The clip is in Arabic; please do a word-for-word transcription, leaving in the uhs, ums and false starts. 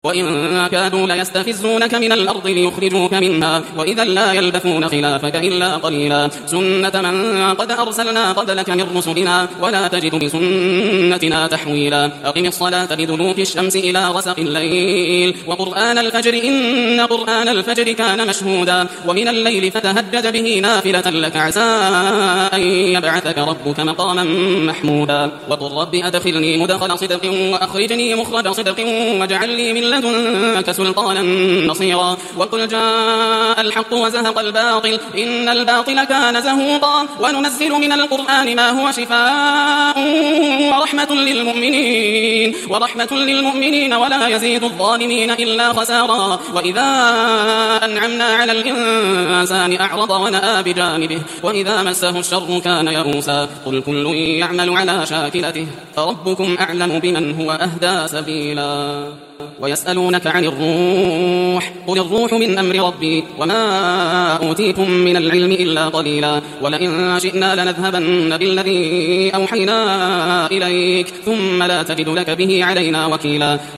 وإن كادوا ليستفزونك من الأرض ليخرجوك منها وإذا لا يلبثون خلافك إلا قليلا سنة من قد أرسلنا قبلك من رسلنا ولا تجد بسنتنا تحويلا أقم الصلاة لدلوك الشمس إلى غسق الليل وقرآن الفجر إن قرآن الفجر كان مشهودا ومن الليل فتهجد به نافلة لك عسى أن يبعثك ربك مقاما محمودا وقل رب أدخلني مدخل صدق وأخرجني مخرج صدق واجعل لي من لدنك سلطانا نصيرا وقل جاء الحق وزهق الباطل إن الباطل كان زهوقا وننزل من القرآن ما هو شفاء ورحمة للمؤمنين ورحمة للمؤمنين ولا يزيد الظالمين إلا خسارا وإذا أنعمنا على الإنسان أعرض ونأى بجانبه وإذا مسه الشر كان يئوسا قل كل يعمل على شاكلته فربكم أعلم بمن هو أهدى سبيلا ويسألونك عن الروح قل الروح من أمر ربي وما أوتيتم من العلم إلا قليلا ولئن شئنا لنذهبن بالذي أوحينا إليك ثم لا تجد لك به علينا وكيلا